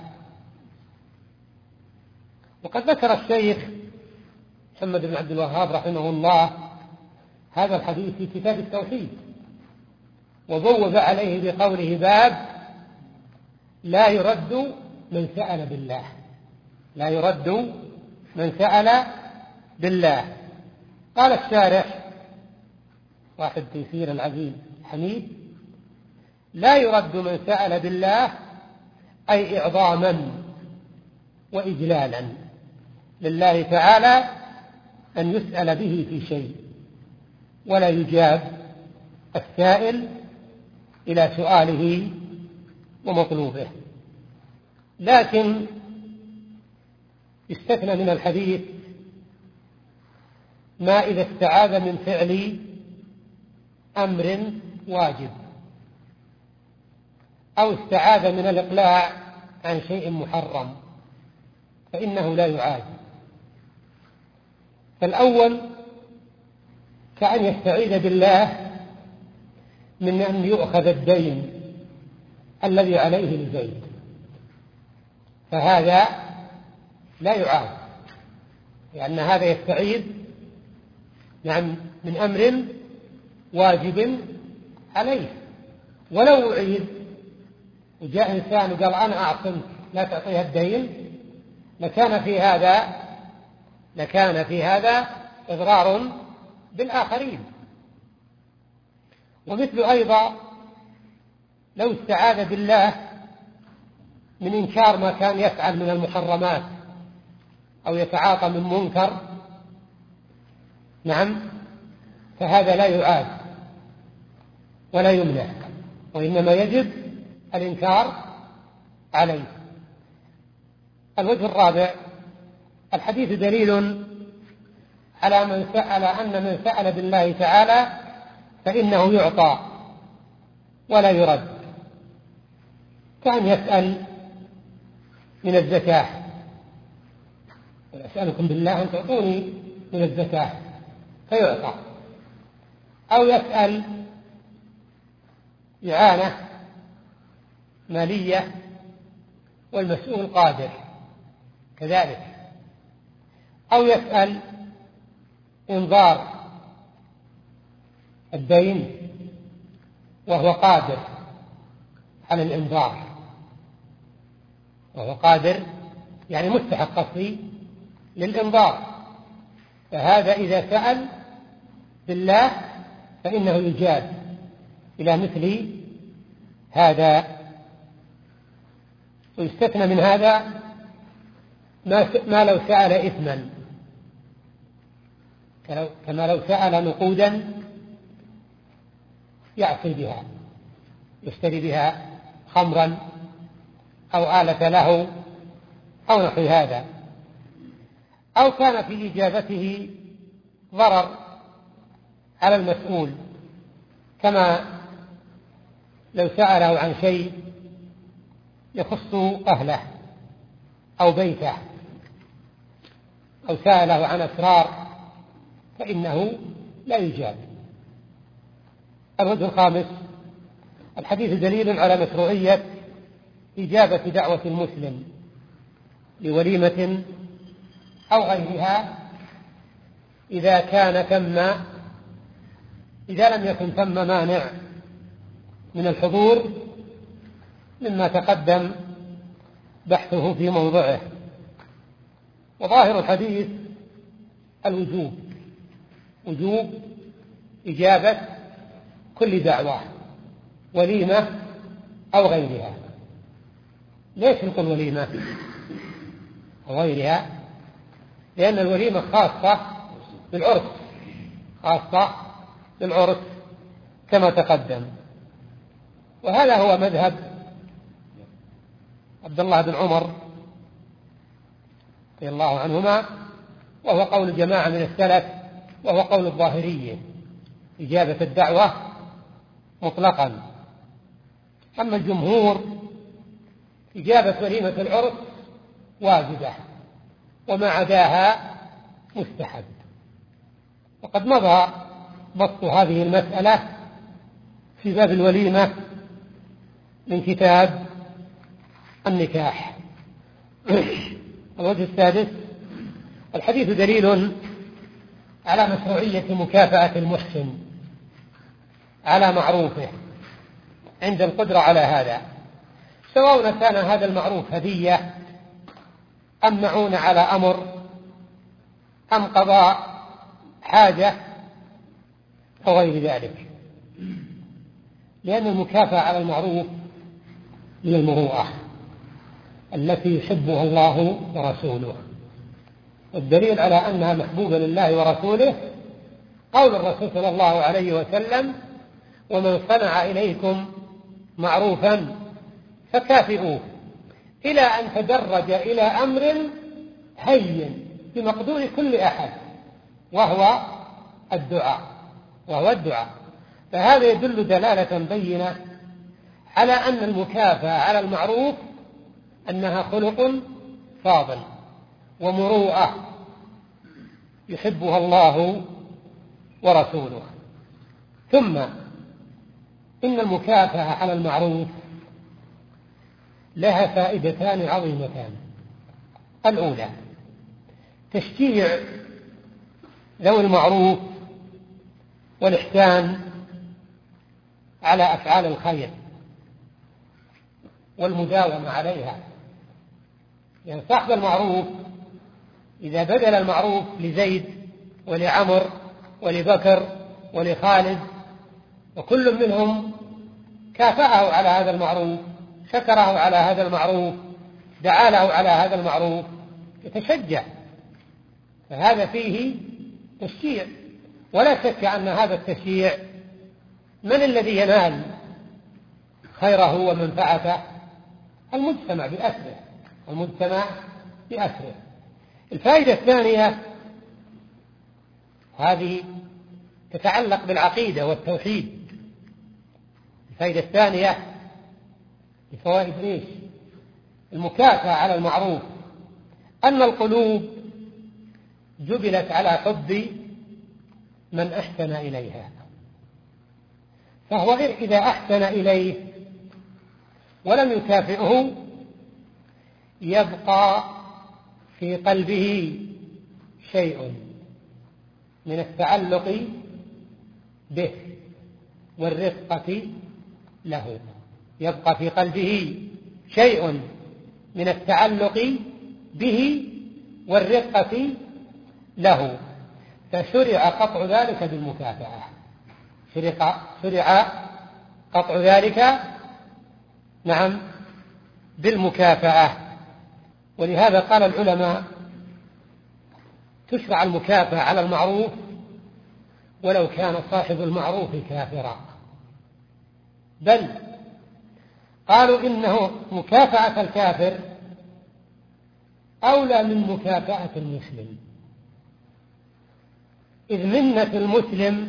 وقد ذكر الشيخ محمد بن عبد الوهاب رحمه الله هذا الحديث في كتاب التوحيد، وبوب عليه بقوله باب لا يرد من سأل بالله، لا يرد من سأل بالله. قال الشارح واحد تيسير العزيز حميد: لا يرد من سأل بالله أي إعظاما وإجلالا لله تعالى أن يسأل به في شيء، ولا يجاب السائل إلى سؤاله ومطلوبه. لكن يستثنى من الحديث ما إذا استعاذ من فعل أمر واجب، أو استعاذ من الإقلاع عن شيء محرم، فإنه لا يعاد. فالأول كأن يستعيذ بالله من أن يؤخذ الدين الذي عليه لزيد، فهذا لا يعاد، لأن هذا يستعيذ نعم من أمر واجب عليه. ولو أعيد وجاء إنسان وقال أنا أعصمك لا تعطيها الدين، لكان في هذا لكان في هذا إضرار بالآخرين. ومثل أيضا لو استعاذ بالله من إنكار ما كان يفعل من المحرمات أو يتعاطى من منكر، نعم، فهذا لا يعاد، ولا يمنع، وإنما يجب الإنكار عليه. الوجه الرابع: الحديث دليل على من سأل أن من سأل بالله تعالى فإنه يعطى ولا يرد، كان يسأل من الزكاة: أسألكم بالله أن تعطوني من الزكاة فيعطى، أو يسأل إعانة مالية والمسؤول قادر كذلك، أو يسأل إنظار الدين وهو قادر على الإنظار، وهو قادر يعني مستحق قصدي للإنظار، فهذا إذا سأل بالله فإنه يجاب إلى مثل هذا. ويستثنى من هذا ما لو سأل إثما، كما لو سأل نقودا يعصي بها، يشتري بها خمرا أو آلة له أو نحو هذا، أو كان في إجابته ضرر على المسؤول، كما لو سأله عن شيء يخص أهله أو بيته، أو سأله عن أسرار فإنه لا يجاب. الوجه الخامس: الحديث دليل على مشروعية إجابة دعوة المسلم لوليمة أو غيرها إذا كان ثم إذا لم يكن ثم مانع من الحضور مما تقدم بحثه في موضعه. وظاهر الحديث الوجوب، وجوب إجابة كل دعوة وليمة أو غيرها. ليش نقول وليمة أو غيرها؟ لأن الوليمة خاصة بالعرس، خاصة بالعرس كما تقدم. وهذا هو مذهب عبد الله بن عمر رضي الله عنهما، وهو قول جماعة من السلف، وهو قول الظاهرية: إجابة الدعوة مطلقا. أما الجمهور إجابة وليمة العرس واجبة، وما عداها مستحب. وقد مضى بسط هذه المسألة في باب الوليمة من كتاب النكاح. الوجه السادس: الحديث دليل على مشروعية مكافأة المحسن على معروفه عند القدرة على هذا، سواء كان هذا المعروف هدية أم معونة على أمر أم قضاء حاجة أو غير ذلك، لأن المكافأة على المعروف من المروءة التي يحبها الله ورسوله. والدليل على أنها محبوبة لله ورسوله قول الرسول صلى الله عليه وسلم: ومن صنع إليكم معروفا فكافئوه، إلى أن تدرج إلى أمر هين بمقدور كل أحد، وهو الدعاء وهو الدعاء فهذا يدل دلالة بينة على أن المكافأة على المعروف أنها خلق فاضل ومروءة يحبها الله ورسوله. ثم إن المكافأة على المعروف لها فائدتان عظيمتان: الأولى تشجيع ذوي المعروف والإحسان على أفعال الخير والمداومة عليها، لأن يعني صاحب المعروف إذا بدل المعروف لزيد ولعمر ولبكر ولخالد وكل منهم كافأه على هذا المعروف، شكره على هذا المعروف، دعا له على هذا المعروف، يتشجع، فهذا فيه تشجيع. ولا شك أن هذا التشجيع من الذي ينال خيره ومنفعته؟ المجتمع بأسره، المجتمع بأسره. الفائدة الثانية هذه تتعلق بالعقيدة والتوحيد. الفائدة الثانية بفوائد ليش؟ المكافأة على المعروف، أن القلوب جبلت على حب من أحسن إليها، فهو إذا أحسن إليه ولم يكافئه يبقى في قلبه شيء من التعلق به والرفقة له، يبقى في قلبه شيء من التعلق به والرفقة له، فشرع قطع ذلك بالمكافأة، شرع قطع ذلك نعم بالمكافأة. ولهذا قال العلماء تشرع المكافأة على المعروف ولو كان صاحب المعروف كافرا، بل قالوا إنه مكافأة الكافر أولى من مكافأة المسلم، إذ منة المسلم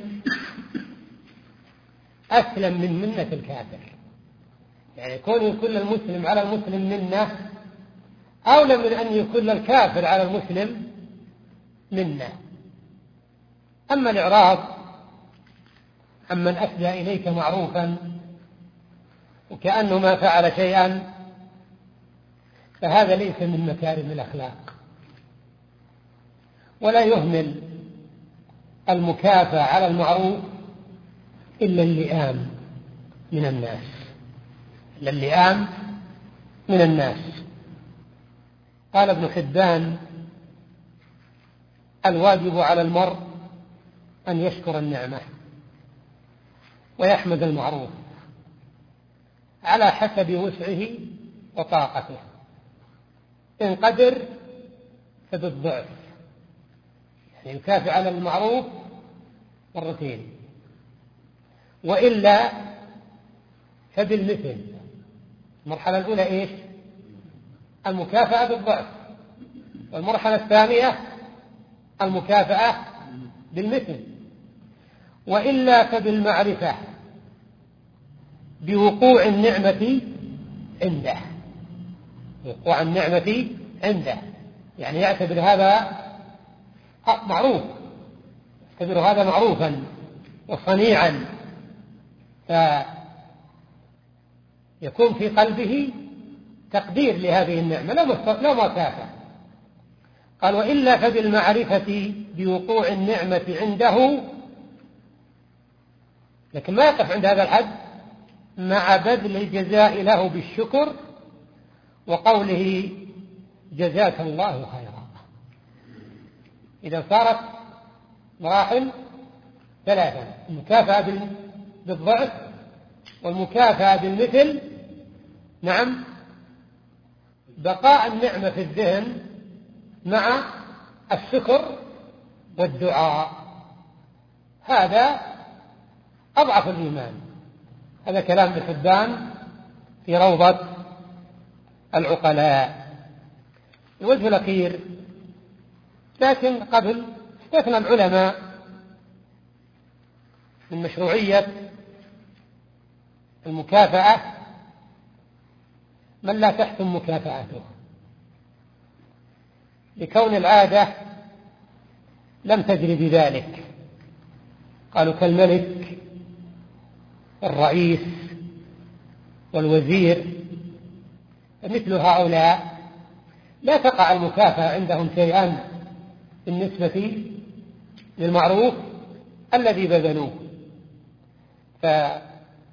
أسلم من منة الكافر، يعني يكون يكون المسلم على المسلم منة أولى من أن يكون الكافر على المسلم منة. أما الإعراض عمن أسدى إليك معروفا وكأنه ما فعل شيئا فهذا ليس من مكارم الأخلاق، ولا يهمل المكافأة على المعروف إلا اللئام من الناس، إلا اللئام من الناس. قال ابن حبان الواجب على المرء أن يشكر النعمة ويحمد المعروف على حسب وسعه وطاقته، إن قدر فبالضعف، يعني يكافئ على المعروف مرتين، وإلا فبالمثل. المرحلة الأولى إيش؟ المكافأة بالضعف، والمرحلة الثانية المكافأة بالمثل، وإلا فبالمعرفة بوقوع النعمة عنده، وقوع النعمة عنده، يعني يعتبر هذا معروف، يعتبر هذا معروفا وصنيعا، فيكون في قلبه تقدير لهذه النعمة لا مكافأة. قال وإلا فبالمعرفة بوقوع النعمة عنده، لكن ما يقف عند هذا الحد، مع بذل الجزاء له بالشكر وقوله جزاك الله خيرا. إذا صارت مراحل ثلاثة: المكافأة بالضعف، والمكافأة بالمثل، نعم، بقاء النعمة في الذهن مع الشكر والدعاء، هذا أضعف الإيمان. هذا كلام ابن حبان في روضة العقلاء. الوجه الأخير، لكن قبل استثنى العلماء من مشروعية المكافأة من لا تحسن مكافأته، لكون العادة لم تجري بذلك. قالوا كالملك والرئيس والوزير، مثل هؤلاء لا تقع المكافأة عندهم شيئا بالنسبة للمعروف الذي بذلوه، فمكافأة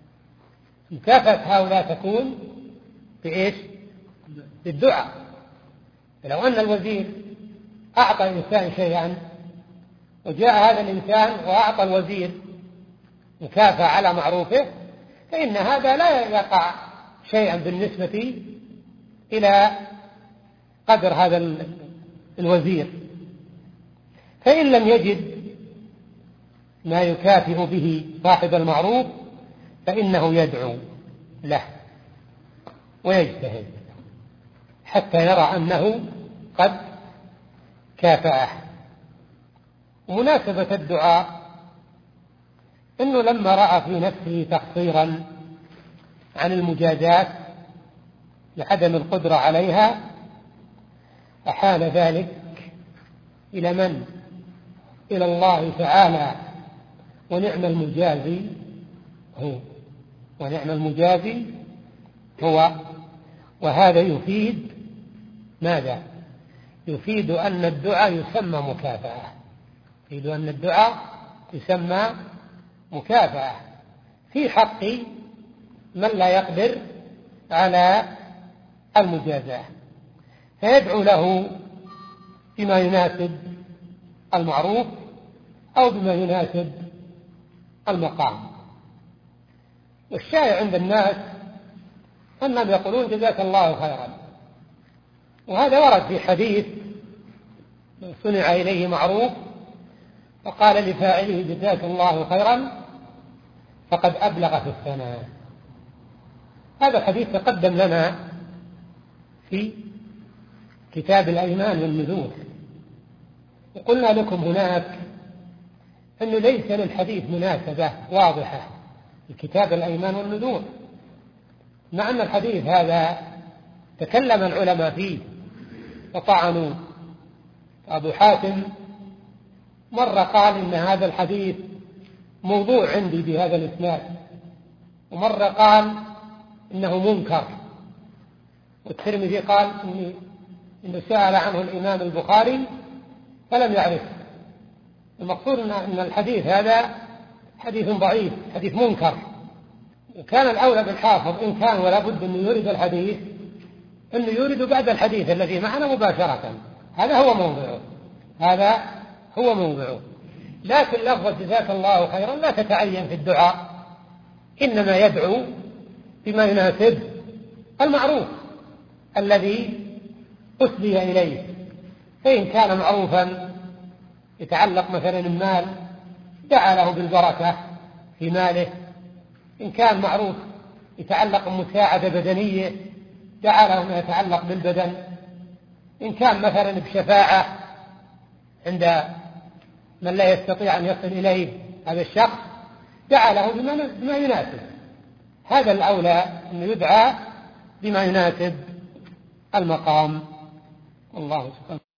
هؤلاء تكون بإيش؟ بالدعاء. فلو أن الوزير أعطى الإنسان شيئا وجاء هذا الإنسان وأعطى الوزير مكافأة على معروفه، فإن هذا لا يقع شيئا بالنسبة إلى قدر هذا الوزير. فإن لم يجد ما يكافئ به صاحب المعروف فإنه يدعو له ويجتهد حتى يرى أنه قد كافأه. ومناسبة الدعاء أنه لما رأى في نفسه تقصيرا عن المجازات لعدم القدرة عليها أحال ذلك إلى من؟ إلى الله تعالى، ونعم المجازي هو ونعم المجازي هو. وهذا يفيد ماذا؟ يفيد أن الدعاء يسمى مكافأة، يفيد أن الدعاء يسمى مكافأة في حق من لا يقدر على المجازاة، فيدعو له بما يناسب المعروف أو بما يناسب المقام. والشائع عند الناس أنهم يقولون جزاك الله خيرا، وهذا ورد في حديث من صنع إليه معروف فقال لفاعله جزاك الله خيرا فقد أبلغ في الثناء. هذا الحديث تقدم لنا في كتاب الأيمان والنذور، وقلنا لكم هناك أنه ليس للحديث مناسبة واضحة في كتاب الأيمان والنذور، مع أن الحديث هذا تكلم العلماء فيه وطعنوا. أبو حاتم مرة قال إن هذا الحديث موضوع عندي بهذا الإسناد، ومرة قال إنه منكر، والترمذي قال إنه, إنه سأل عنه الإمام البخاري فلم يعرف. المقصود أن الحديث هذا حديث ضعيف، حديث منكر. وكان الأولى بالحافظ إن كان ولا بد أن يورد الحديث أنه يورد بعد الحديث الذي معنا مباشرة، هذا هو موضوعه، هذا هو موضوعه. لكن لفظة جزاك الله خيرا لا تتعين في الدعاء، إنما يدعو بما يناسب المعروف الذي أسدي إليه. فإن كان معروفا يتعلق مثلا المال دعا له بالبركة في ماله، إن كان معروف يتعلق بمساعدة بدنية دعا له ما يتعلق بالبدن، إن كان مثلا بشفاعة عند من لا يستطيع أن يصل إليه هذا الشخص دعا له بما يناسب. هذا الأولى أن يدعى بما يناسب المقام. الله سبحانه